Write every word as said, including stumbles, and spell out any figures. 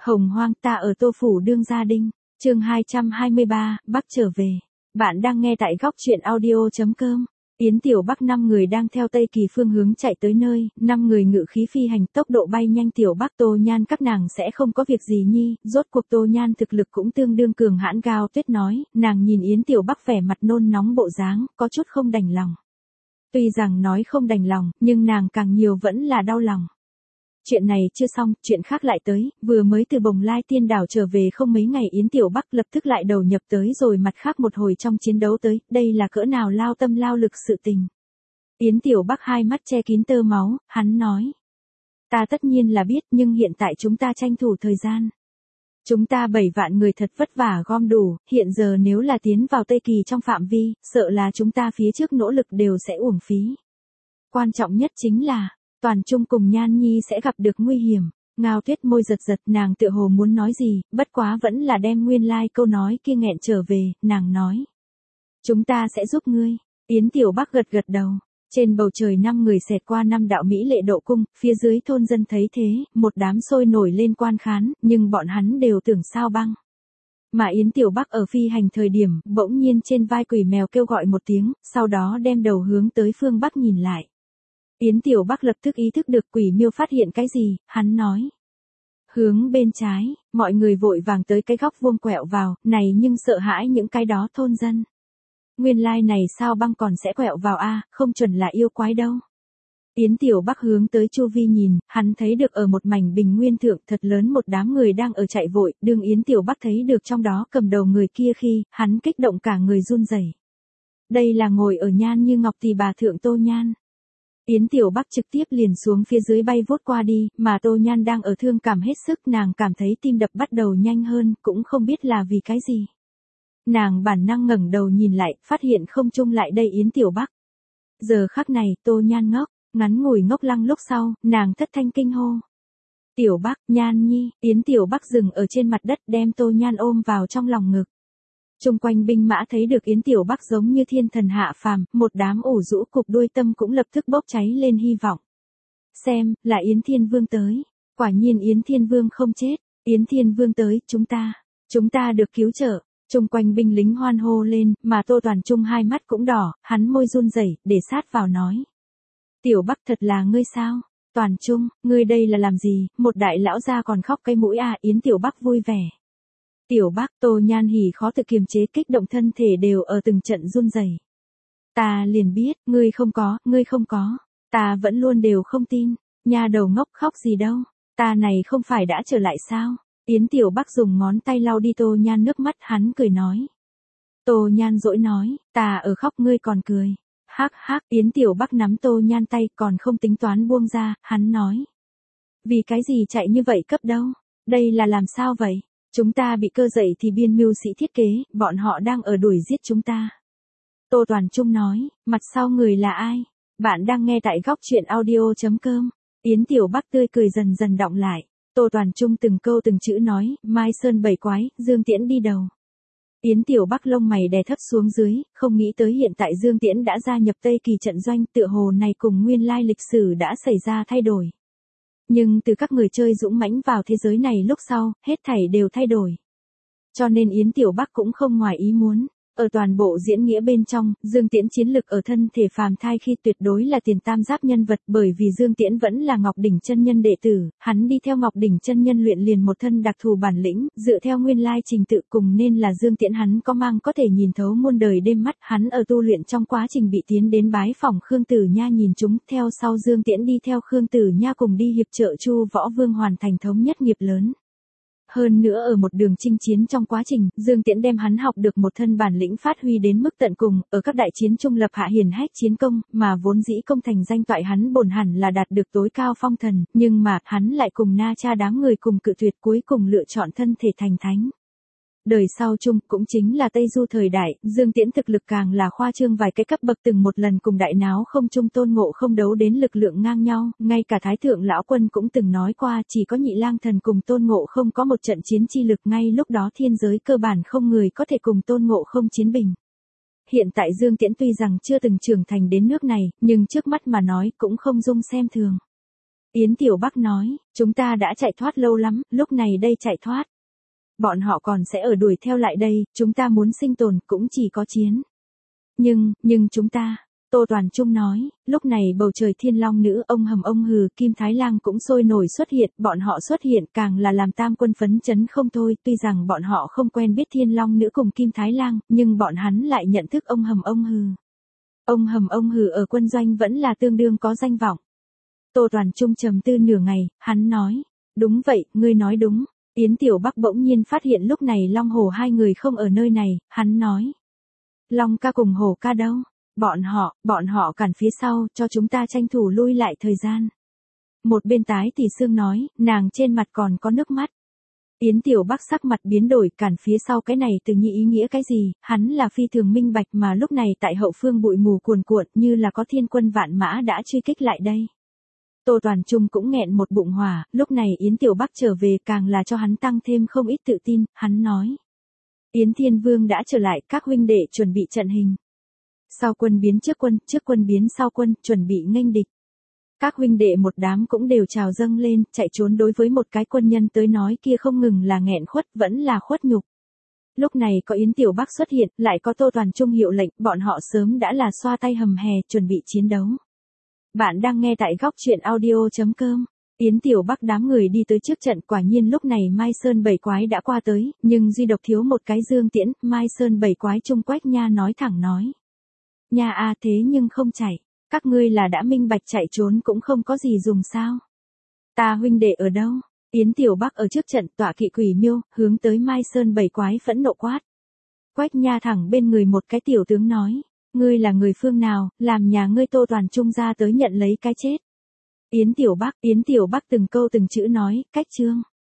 Hồng hoang ta ở Tô Phủ đương gia đinh, chương hai trăm hai mươi ba, Bắc trở về. Bạn đang nghe tại góc truyện audio.com. Yến Tiểu Bắc năm người đang theo Tây Kỳ phương hướng chạy tới nơi, năm người ngự khí phi hành tốc độ bay nhanh. Tiểu Bắc Tô Nhan các nàng sẽ không có việc gì nhi, rốt cuộc Tô Nhan thực lực cũng tương đương cường hãn. Cao Tuyết nói, nàng nhìn Yến Tiểu Bắc vẻ mặt nôn nóng bộ dáng, có chút không đành lòng. Tuy rằng nói không đành lòng, nhưng nàng càng nhiều vẫn là đau lòng. Chuyện này chưa xong, chuyện khác lại tới, vừa mới từ Bồng Lai Tiên Đảo trở về không mấy ngày Yến Tiểu Bắc lập tức lại đầu nhập tới rồi mặt khác một hồi trong chiến đấu tới, đây là cỡ nào lao tâm lao lực sự tình. Yến Tiểu Bắc hai mắt che kín tơ máu, hắn nói. Ta tất nhiên là biết nhưng hiện tại chúng ta tranh thủ thời gian. Chúng ta bảy vạn người thật vất vả gom đủ, hiện giờ nếu là tiến vào Tây Kỳ trong phạm vi, sợ là chúng ta phía trước nỗ lực đều sẽ uổng phí. Quan trọng nhất chính là, Toàn Trung cùng Nhan Nhi sẽ gặp được nguy hiểm. Ngao Tuyết môi giật giật, nàng tựa hồ muốn nói gì, bất quá vẫn là đem nguyên lai like câu nói kia nghẹn trở về, nàng nói. Chúng ta sẽ giúp ngươi. Yến Tiểu Bắc gật gật đầu. Trên bầu trời năm người xẹt qua năm đạo mỹ lệ độ cung, phía dưới thôn dân thấy thế, một đám sôi nổi lên quan khán, nhưng bọn hắn đều tưởng sao băng. Mà Yến Tiểu Bắc ở phi hành thời điểm, bỗng nhiên trên vai quỷ mèo kêu gọi một tiếng, sau đó đem đầu hướng tới phương Bắc nhìn lại. Yến Tiểu Bắc lập tức ý thức được quỷ miêu phát hiện cái gì, hắn nói. Hướng bên trái, mọi người vội vàng tới cái góc vuông quẹo vào, này nhưng sợ hãi những cái đó thôn dân. Nguyên lai like này sao băng còn sẽ quẹo vào a, không chuẩn là yêu quái đâu. Yến Tiểu Bắc hướng tới chu vi nhìn, hắn thấy được ở một mảnh bình nguyên thượng thật lớn một đám người đang ở chạy vội, đương Yến Tiểu Bắc thấy được trong đó cầm đầu người kia khi, hắn kích động cả người run rẩy. Đây là ngồi ở Nhan Như Ngọc Tỷ bà thượng Tô Nhan. Yến Tiểu Bắc trực tiếp liền xuống phía dưới bay vút qua đi, mà Tô Nhan đang ở thương cảm hết sức, nàng cảm thấy tim đập bắt đầu nhanh hơn, cũng không biết là vì cái gì. Nàng bản năng ngẩng đầu nhìn lại, phát hiện không chung lại đây Yến Tiểu Bắc. Giờ khắc này, Tô Nhan ngốc, ngắn ngủi ngốc lăng lúc sau, nàng thất thanh kinh hô. Tiểu Bắc, Nhan Nhi, Yến Tiểu Bắc dừng ở trên mặt đất đem Tô Nhan ôm vào trong lòng ngực. Trung quanh binh mã thấy được Yến Tiểu Bắc giống như thiên thần hạ phàm, một đám ủ rũ cục đuôi tâm cũng lập tức bốc cháy lên hy vọng. Xem, là Yến Thiên Vương tới. Quả nhiên Yến Thiên Vương không chết. Yến Thiên Vương tới, chúng ta, chúng ta được cứu trợ. Trung quanh binh lính hoan hô lên, mà Tô Toàn Trung hai mắt cũng đỏ, hắn môi run rẩy, để sát vào nói. Tiểu Bắc thật là ngươi sao? Toàn Trung, ngươi đây là làm gì? Một đại lão gia còn khóc cái mũi à, Yến Tiểu Bắc vui vẻ. Tiểu Bắc, Tô Nhan hỉ khó tự kiềm chế kích động thân thể đều ở từng trận run rẩy. Ta liền biết, ngươi không có, ngươi không có. Ta vẫn luôn đều không tin. Nha đầu ngốc khóc gì đâu. Ta này không phải đã trở lại sao? Yến Tiểu Bắc dùng ngón tay lau đi Tô Nhan nước mắt, hắn cười nói. Tô Nhan dỗi nói, ta ở khóc ngươi còn cười. Hắc hắc, Yến Tiểu Bắc nắm Tô Nhan tay còn không tính toán buông ra, hắn nói. Vì cái gì chạy như vậy cấp đâu? Đây là làm sao vậy? Chúng ta bị cơ dậy thì biên mưu sĩ thiết kế, bọn họ đang ở đuổi giết chúng ta. Tô Toàn Trung nói, mặt sau người là ai? Bạn đang nghe tại góc truyện audio.com. Yến Tiểu Bắc tươi cười dần dần đọng lại. Tô Toàn Trung từng câu từng chữ nói, Mai Sơn bảy quái, Dương Tiễn đi đầu. Yến Tiểu Bắc lông mày đè thấp xuống dưới, không nghĩ tới hiện tại Dương Tiễn đã gia nhập Tây Kỳ trận doanh, tựa hồ này cùng nguyên lai lịch sử đã xảy ra thay đổi. Nhưng từ các người chơi dũng mãnh vào thế giới này lúc sau, hết thảy đều thay đổi. Cho nên Yến Tiểu Bắc cũng không ngoài ý muốn. Ở toàn bộ diễn nghĩa bên trong, Dương Tiễn chiến lực ở thân thể phàm thai khi tuyệt đối là tiền tam giáp nhân vật, bởi vì Dương Tiễn vẫn là Ngọc Đỉnh chân nhân đệ tử, hắn đi theo Ngọc Đỉnh chân nhân luyện liền một thân đặc thù bản lĩnh, dựa theo nguyên lai trình tự cùng nên là Dương Tiễn hắn có mang có thể nhìn thấu muôn đời đêm mắt, hắn ở tu luyện trong quá trình bị tiến đến bái phỏng Khương Tử Nha nhìn chúng, theo sau Dương Tiễn đi theo Khương Tử Nha cùng đi hiệp trợ Chu Võ Vương hoàn thành thống nhất nghiệp lớn. Hơn nữa ở một đường chinh chiến trong quá trình, Dương Tiễn đem hắn học được một thân bản lĩnh phát huy đến mức tận cùng, ở các đại chiến trung lập hạ hiển hách chiến công, mà vốn dĩ công thành danh toại hắn bổn hẳn là đạt được tối cao phong thần, nhưng mà, hắn lại cùng Na Cha đám người cùng cự tuyệt cuối cùng lựa chọn thân thể thành thánh. Đời sau chung, cũng chính là Tây Du thời đại, Dương Tiễn thực lực càng là khoa trương vài cái cấp bậc từng một lần cùng đại náo không chung Tôn Ngộ không đấu đến lực lượng ngang nhau, ngay cả Thái Thượng Lão Quân cũng từng nói qua chỉ có Nhị Lang Thần cùng Tôn Ngộ không có một trận chiến chi lực, ngay lúc đó thiên giới cơ bản không người có thể cùng Tôn Ngộ không chiến bình. Hiện tại Dương Tiễn tuy rằng chưa từng trưởng thành đến nước này, nhưng trước mắt mà nói cũng không dung xem thường. Yến Tiểu Bắc nói, chúng ta đã chạy thoát lâu lắm, lúc này đây chạy thoát. Bọn họ còn sẽ ở đuổi theo lại đây, chúng ta muốn sinh tồn cũng chỉ có chiến. Nhưng, nhưng chúng ta, Tô Toàn Trung nói, lúc này bầu trời thiên long nữ ông hầm ông hừ Kim Thái Lang cũng sôi nổi xuất hiện, bọn họ xuất hiện càng là làm tam quân phấn chấn không thôi, tuy rằng bọn họ không quen biết thiên long nữ cùng Kim Thái Lang, nhưng bọn hắn lại nhận thức ông hầm ông hừ. Ông hầm ông hừ ở quân doanh vẫn là tương đương có danh vọng. Tô Toàn Trung trầm tư nửa ngày, hắn nói, đúng vậy, ngươi nói đúng. Yến Tiểu Bắc bỗng nhiên phát hiện lúc này Long Hổ hai người không ở nơi này, hắn nói. Long ca cùng Hổ ca đâu? Bọn họ, bọn họ cản phía sau, cho chúng ta tranh thủ lui lại thời gian. Một bên Tái Tỷ Sương nói, nàng trên mặt còn có nước mắt. Yến Tiểu Bắc sắc mặt biến đổi, cản phía sau cái này từ nhị ý nghĩa cái gì, hắn là phi thường minh bạch mà lúc này tại hậu phương bụi mù cuồn cuộn như là có thiên quân vạn mã đã truy kích lại đây. Tô Toàn Trung cũng nghẹn một bụng hỏa, lúc này Yến Tiểu Bắc trở về càng là cho hắn tăng thêm không ít tự tin, hắn nói. Yến Thiên Vương đã trở lại, các huynh đệ chuẩn bị trận hình. Sau quân biến trước quân, trước quân biến sau quân, chuẩn bị nghênh địch. Các huynh đệ một đám cũng đều trào dâng lên, chạy trốn đối với một cái quân nhân tới nói kia không ngừng là nghẹn khuất, vẫn là khuất nhục. Lúc này có Yến Tiểu Bắc xuất hiện, lại có Tô Toàn Trung hiệu lệnh, bọn họ sớm đã là xoa tay hầm hè, chuẩn bị chiến đấu. Bạn đang nghe tại góc truyện audio chấm com. Yến Tiểu Bắc đám người đi tới trước trận, quả nhiên lúc này Mai Sơn bảy quái đã qua tới, nhưng duy độc thiếu một cái Dương Tiễn, Mai Sơn bảy quái Trung Quách Nha nói thẳng nói. Nha a thế nhưng không chạy, các ngươi là đã minh bạch chạy trốn cũng không có gì dùng sao. Ta huynh đệ ở đâu? Yến Tiểu Bắc ở trước trận tọa kỵ quỷ miêu, hướng tới Mai Sơn bảy quái phẫn nộ quát. Quách Nha thẳng bên người một cái tiểu tướng nói. Ngươi là người phương nào, làm nhà ngươi Tô Toàn Trung ra tới nhận lấy cái chết. Yến Tiểu Bắc, Yến Tiểu Bắc từng câu từng chữ nói, cách trương.